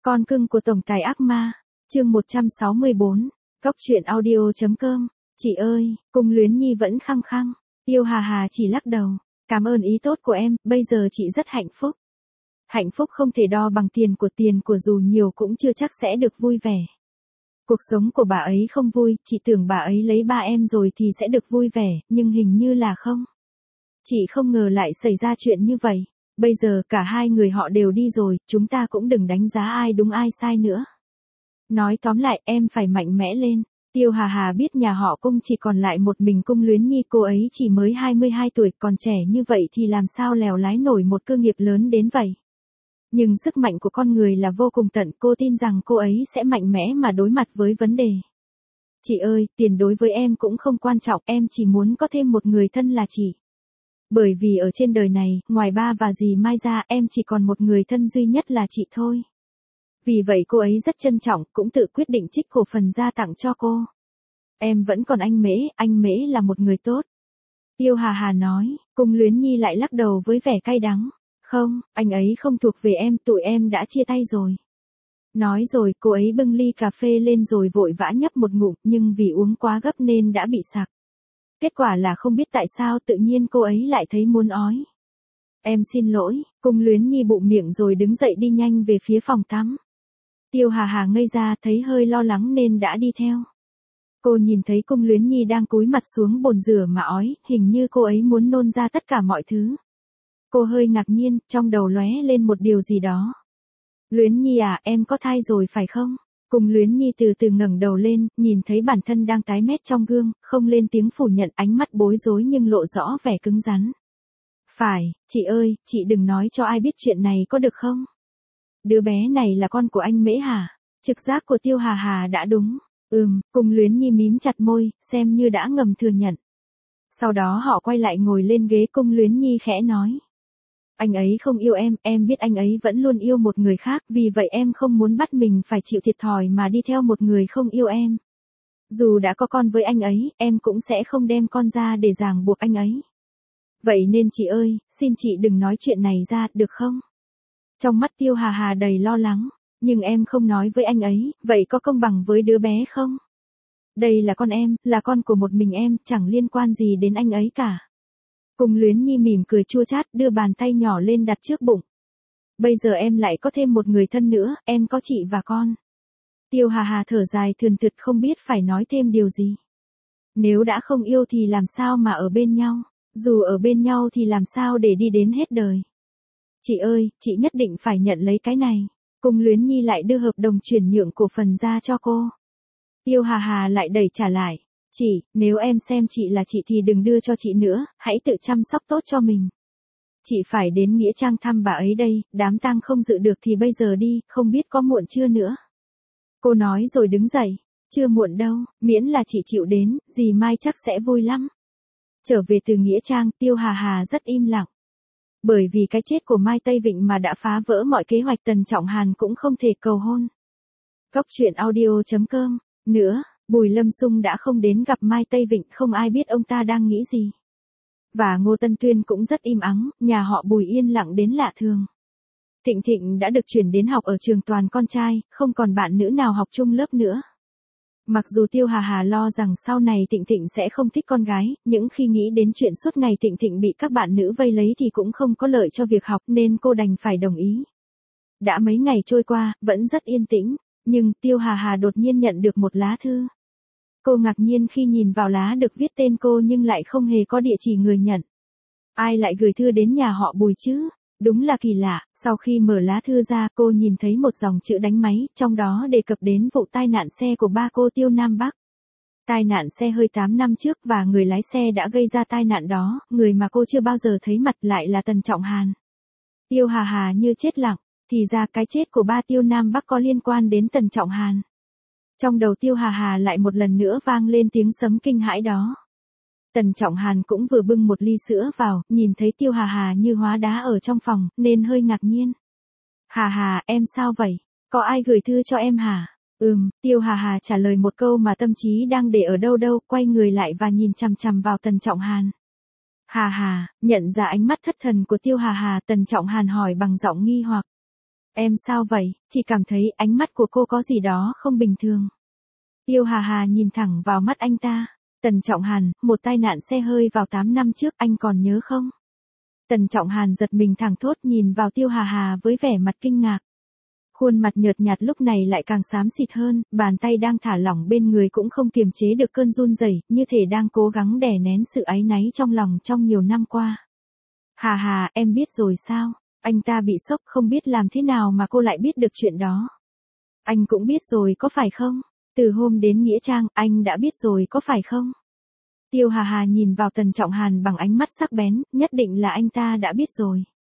Con cưng của tổng tài ác ma, chương 164, Cóc truyện audio.com. Chị ơi, Cung Luyến Nhi vẫn khăng khăng. Tiêu Hà Hà chỉ lắc đầu. Cảm ơn ý tốt của em, bây giờ chị rất hạnh phúc. Hạnh phúc không thể đo bằng tiền của dù nhiều cũng chưa chắc sẽ được vui vẻ. Cuộc sống của bà ấy không vui, chị tưởng bà ấy lấy ba em rồi thì sẽ được vui vẻ, nhưng hình như là không. Chị không ngờ lại xảy ra chuyện như vậy. Bây giờ cả hai người họ đều đi rồi, chúng ta cũng đừng đánh giá ai đúng ai sai nữa. Nói tóm lại, em phải mạnh mẽ lên. Tiêu Hà Hà biết nhà họ Cung chỉ còn lại một mình Cung Luyến Nhi, cô ấy chỉ mới 22 tuổi, còn trẻ như vậy thì làm sao lèo lái nổi một cơ nghiệp lớn đến vậy. Nhưng sức mạnh của con người là vô cùng tận, cô tin rằng cô ấy sẽ mạnh mẽ mà đối mặt với vấn đề. Chị ơi, tiền đối với em cũng không quan trọng, em chỉ muốn có thêm một người thân là chị. Bởi vì ở trên đời này, ngoài ba và dì Mai ra, em chỉ còn một người thân duy nhất là chị thôi. Vì vậy cô ấy rất trân trọng, cũng tự quyết định trích cổ phần ra tặng cho cô. Em vẫn còn anh Mễ là một người tốt. Tiêu Hà Hà nói, Cung Luyến Nhi lại lắc đầu với vẻ cay đắng. Không, anh ấy không thuộc về em, tụi em đã chia tay rồi. Nói rồi, cô ấy bưng ly cà phê lên rồi vội vã nhấp một ngụm, nhưng vì uống quá gấp nên đã bị sặc. Kết quả là không biết tại sao tự nhiên cô ấy lại thấy muốn ói. Em xin lỗi, Cung Luyến Nhi bụm miệng rồi đứng dậy đi nhanh về phía phòng tắm. Tiêu Hà Hà ngây ra, thấy hơi lo lắng nên đã đi theo. Cô nhìn thấy Cung Luyến Nhi đang cúi mặt xuống bồn rửa mà ói, hình như cô ấy muốn nôn ra tất cả mọi thứ. Cô hơi ngạc nhiên, trong đầu lóe lên một điều gì đó. Luyến Nhi à, em có thai rồi phải không? Cung Luyến Nhi từ từ ngẩng đầu lên, nhìn thấy bản thân đang tái mét trong gương, không lên tiếng phủ nhận, ánh mắt bối rối nhưng lộ rõ vẻ cứng rắn. Phải, chị ơi, chị đừng nói cho ai biết chuyện này có được không? Đứa bé này là con của anh Mễ hả? Trực giác của Tiêu Hà Hà đã đúng. Cung Luyến Nhi mím chặt môi, xem như đã ngầm thừa nhận. Sau đó họ quay lại ngồi lên ghế, Cung Luyến Nhi khẽ nói. Anh ấy không yêu em biết anh ấy vẫn luôn yêu một người khác, vì vậy em không muốn bắt mình phải chịu thiệt thòi mà đi theo một người không yêu em. Dù đã có con với anh ấy, em cũng sẽ không đem con ra để ràng buộc anh ấy. Vậy nên chị ơi, xin chị đừng nói chuyện này ra, được không? Trong mắt Tiêu Hà Hà đầy lo lắng, nhưng em không nói với anh ấy, vậy có công bằng với đứa bé không? Đây là con em, là con của một mình em, chẳng liên quan gì đến anh ấy cả. Cung Luyến Nhi mỉm cười chua chát, đưa bàn tay nhỏ lên đặt trước bụng. Bây giờ em lại có thêm một người thân nữa, em có chị và con. Tiêu Hà Hà thở dài thườn thượt không biết phải nói thêm điều gì. Nếu đã không yêu thì làm sao mà ở bên nhau, dù ở bên nhau thì làm sao để đi đến hết đời. Chị ơi, chị nhất định phải nhận lấy cái này. Cung Luyến Nhi lại đưa hợp đồng chuyển nhượng cổ phần ra cho cô. Tiêu Hà Hà lại đẩy trả lại. Chị, nếu em xem chị là chị thì đừng đưa cho chị nữa, hãy tự chăm sóc tốt cho mình. Chị phải đến Nghĩa Trang thăm bà ấy đây, đám tang không dự được thì bây giờ đi, không biết có muộn chưa nữa. Cô nói rồi đứng dậy. Chưa muộn đâu, miễn là chị chịu đến, dì Mai chắc sẽ vui lắm. Trở về từ Nghĩa Trang, Tiêu Hà Hà rất im lặng. Bởi vì cái chết của Mai Tây Vịnh mà đã phá vỡ mọi kế hoạch, Tần Trọng Hàn cũng không thể cầu hôn. Cóc truyện audio.com. Nữa, Bùi Lâm Sung đã không đến gặp Mai Tây Vịnh, không ai biết ông ta đang nghĩ gì. Và Ngô Tân Tuyên cũng rất im ắng, nhà họ Bùi yên lặng đến lạ thường. Thịnh Thịnh đã được chuyển đến học ở trường toàn con trai, không còn bạn nữ nào học chung lớp nữa. Mặc dù Tiêu Hà Hà lo rằng sau này Thịnh Thịnh sẽ không thích con gái, nhưng khi nghĩ đến chuyện suốt ngày Thịnh Thịnh bị các bạn nữ vây lấy thì cũng không có lợi cho việc học nên cô đành phải đồng ý. Đã mấy ngày trôi qua, vẫn rất yên tĩnh, nhưng Tiêu Hà Hà đột nhiên nhận được một lá thư. Cô ngạc nhiên khi nhìn vào lá được viết tên cô nhưng lại không hề có địa chỉ người nhận. Ai lại gửi thư đến nhà họ Bùi chứ? Đúng là kỳ lạ, sau khi mở lá thư ra cô nhìn thấy một dòng chữ đánh máy, trong đó đề cập đến vụ tai nạn xe của ba cô Tiêu Nam Bắc. Tai nạn xe hơi 8 năm trước và người lái xe đã gây ra tai nạn đó, người mà cô chưa bao giờ thấy mặt lại là Tần Trọng Hàn. Tiêu Hà Hà như chết lặng, thì ra cái chết của ba Tiêu Nam Bắc có liên quan đến Tần Trọng Hàn. Trong đầu Tiêu Hà Hà lại một lần nữa vang lên tiếng sấm kinh hãi đó. Tần Trọng Hàn cũng vừa bưng một ly sữa vào, nhìn thấy Tiêu Hà Hà như hóa đá ở trong phòng, nên hơi ngạc nhiên. Hà Hà, em sao vậy? Có ai gửi thư cho em hả? Tiêu Hà Hà trả lời một câu mà tâm trí đang để ở đâu, quay người lại và nhìn chằm chằm vào Tần Trọng Hàn. Hà Hà, nhận ra ánh mắt thất thần của Tiêu Hà Hà, Tần Trọng Hàn hỏi bằng giọng nghi hoặc. Em sao vậy? Chị cảm thấy ánh mắt của cô có gì đó không bình thường. Tiêu Hà Hà nhìn thẳng vào mắt anh ta. Tần Trọng Hàn, một tai nạn xe hơi vào 8 năm trước, anh còn nhớ không? Tần Trọng Hàn giật mình thẳng thốt nhìn vào Tiêu Hà Hà với vẻ mặt kinh ngạc. Khuôn mặt nhợt nhạt lúc này lại càng xám xịt hơn, bàn tay đang thả lỏng bên người cũng không kiềm chế được cơn run rẩy, như thể đang cố gắng đè nén sự áy náy trong lòng trong nhiều năm qua. Hà Hà, em biết rồi sao? Anh ta bị sốc không biết làm thế nào mà cô lại biết được chuyện đó. Anh cũng biết rồi có phải không? Từ hôm đến Nghĩa Trang, anh đã biết rồi có phải không? Tiêu Hà Hà nhìn vào Tần Trọng Hàn bằng ánh mắt sắc bén, nhất định là anh ta đã biết rồi.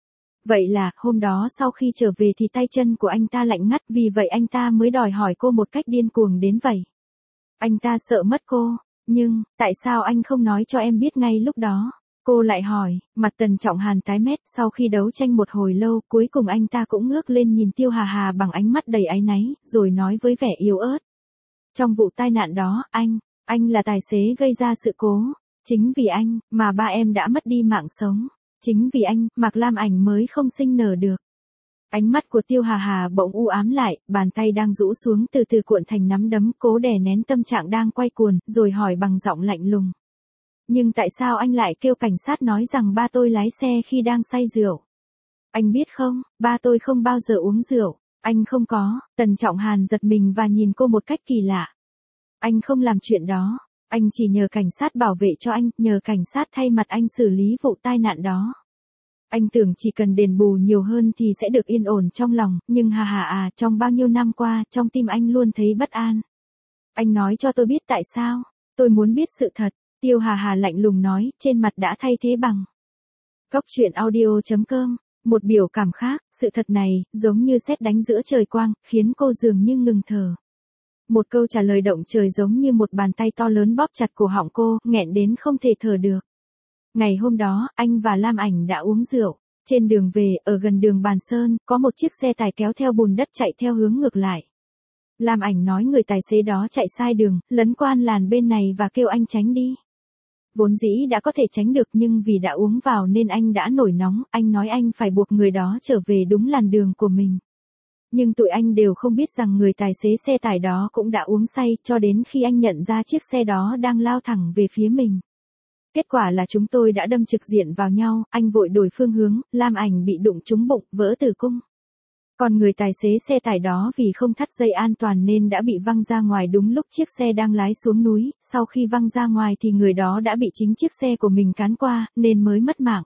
Vậy là, hôm đó sau khi trở về thì tay chân của anh ta lạnh ngắt, vì vậy anh ta mới đòi hỏi cô một cách điên cuồng đến vậy. Anh ta sợ mất cô, nhưng, tại sao anh không nói cho em biết ngay lúc đó? Cô lại hỏi, mặt Tần Trọng Hàn tái mét, sau khi đấu tranh một hồi lâu, cuối cùng anh ta cũng ngước lên nhìn Tiêu Hà Hà bằng ánh mắt đầy áy náy, rồi nói với vẻ yếu ớt. Trong vụ tai nạn đó, anh là tài xế gây ra sự cố. Chính vì anh, mà ba em đã mất đi mạng sống. Chính vì anh, Mạc Lam Ảnh mới không sinh nở được. Ánh mắt của Tiêu Hà Hà bỗng u ám lại, bàn tay đang rũ xuống từ từ cuộn thành nắm đấm, cố đè nén tâm trạng đang quay cuồng, rồi hỏi bằng giọng lạnh lùng. Nhưng tại sao anh lại kêu cảnh sát nói rằng ba tôi lái xe khi đang say rượu? Anh biết không, ba tôi không bao giờ uống rượu. Anh không có. Tần Trọng Hàn giật mình và nhìn cô một cách kỳ lạ. Anh không làm chuyện đó. Anh chỉ nhờ cảnh sát bảo vệ cho anh, nhờ cảnh sát thay mặt anh xử lý vụ tai nạn đó. Anh tưởng chỉ cần đền bù nhiều hơn thì sẽ được yên ổn trong lòng, nhưng Hà Hà à, trong bao nhiêu năm qua, trong tim anh luôn thấy bất an. Anh nói cho tôi biết tại sao. Tôi muốn biết sự thật. Tiêu Hà Hà lạnh lùng nói, trên mặt đã thay thế bằng. Cóc truyện audio.com. Một biểu cảm khác, sự thật này, giống như sét đánh giữa trời quang, khiến cô dường như ngừng thở. Một câu trả lời động trời giống như một bàn tay to lớn bóp chặt cổ họng cô, nghẹn đến không thể thở được. Ngày hôm đó, anh và Lam Ảnh đã uống rượu. Trên đường về, ở gần đường Bàn Sơn, có một chiếc xe tải kéo theo bùn đất chạy theo hướng ngược lại. Lam Ảnh nói người tài xế đó chạy sai đường, lấn qua làn bên này và kêu anh tránh đi. Vốn dĩ đã có thể tránh được nhưng vì đã uống vào nên anh đã nổi nóng, anh nói anh phải buộc người đó trở về đúng làn đường của mình. Nhưng tụi anh đều không biết rằng người tài xế xe tải đó cũng đã uống say, cho đến khi anh nhận ra chiếc xe đó đang lao thẳng về phía mình. Kết quả là chúng tôi đã đâm trực diện vào nhau, anh vội đổi phương hướng, Lam Ảnh bị đụng trúng bụng, vỡ tử cung. Còn người tài xế xe tải đó vì không thắt dây an toàn nên đã bị văng ra ngoài đúng lúc chiếc xe đang lái xuống núi, sau khi văng ra ngoài thì người đó đã bị chính chiếc xe của mình cán qua, nên mới mất mạng.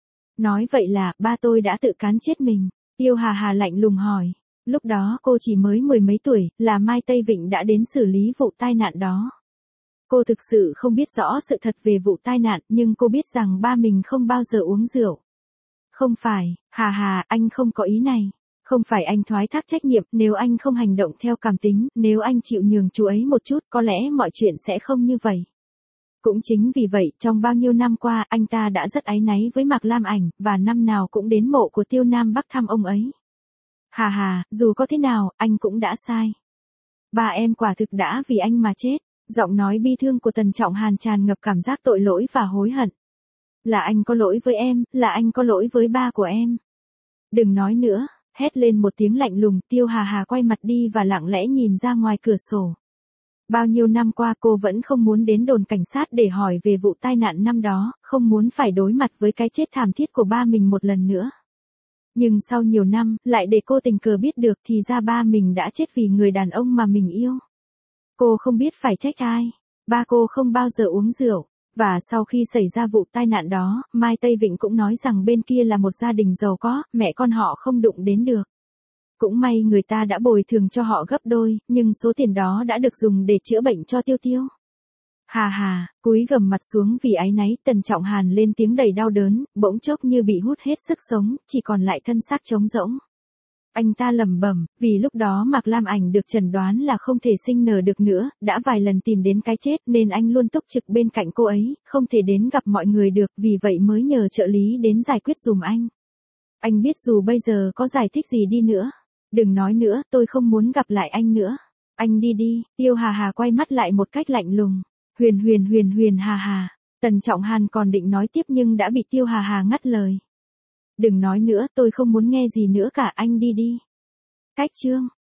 Nói vậy là, ba tôi đã tự cán chết mình. Tiêu Hà Hà lạnh lùng hỏi. Lúc đó cô chỉ mới 10 mấy tuổi, là Mai Tây Vịnh đã đến xử lý vụ tai nạn đó. Cô thực sự không biết rõ sự thật về vụ tai nạn, nhưng cô biết rằng ba mình không bao giờ uống rượu. Không phải, Hà Hà, anh không có ý này. Không phải anh thoái thác trách nhiệm, nếu anh không hành động theo cảm tính, nếu anh chịu nhường chú ấy một chút, có lẽ mọi chuyện sẽ không như vậy. Cũng chính vì vậy, trong bao nhiêu năm qua, anh ta đã rất áy náy với Mạc Lam Ảnh, và năm nào cũng đến mộ của Tiêu Nam Bắc thăm ông ấy. Hà Hà, dù có thế nào, anh cũng đã sai. Ba em quả thực đã vì anh mà chết. Giọng nói bi thương của Tần Trọng Hàn tràn ngập cảm giác tội lỗi và hối hận. Là anh có lỗi với em, là anh có lỗi với ba của em. Đừng nói nữa, hét lên một tiếng lạnh lùng, Tiêu Hà Hà quay mặt đi và lặng lẽ nhìn ra ngoài cửa sổ. Bao nhiêu năm qua cô vẫn không muốn đến đồn cảnh sát để hỏi về vụ tai nạn năm đó, không muốn phải đối mặt với cái chết thảm thiết của ba mình một lần nữa. Nhưng sau nhiều năm, lại để cô tình cờ biết được thì ra ba mình đã chết vì người đàn ông mà mình yêu. Cô không biết phải trách ai. Ba cô không bao giờ uống rượu. Và sau khi xảy ra vụ tai nạn đó, Mai Tây Vịnh cũng nói rằng bên kia là một gia đình giàu có, mẹ con họ không đụng đến được. Cũng may người ta đã bồi thường cho họ gấp đôi, nhưng số tiền đó đã được dùng để chữa bệnh cho Tiêu Tiêu. Hà Hà, cúi gằm mặt xuống vì áy náy, Tần Trọng Hàn lên tiếng đầy đau đớn, bỗng chốc như bị hút hết sức sống, chỉ còn lại thân xác trống rỗng. Anh ta lẩm bẩm, vì lúc đó Mạc Lam Ảnh được chẩn đoán là không thể sinh nở được nữa, đã vài lần tìm đến cái chết nên anh luôn túc trực bên cạnh cô ấy, không thể đến gặp mọi người được, vì vậy mới nhờ trợ lý đến giải quyết dùm anh. Anh biết dù bây giờ có giải thích gì đi nữa. Đừng nói nữa, tôi không muốn gặp lại anh nữa. Anh đi đi. Tiêu Hà Hà quay mắt lại một cách lạnh lùng. Huyền Hà Hà. Tần Trọng Hàn còn định nói tiếp nhưng đã bị Tiêu Hà Hà ngắt lời. Đừng nói nữa, tôi không muốn nghe gì nữa cả, anh đi đi. Cách chương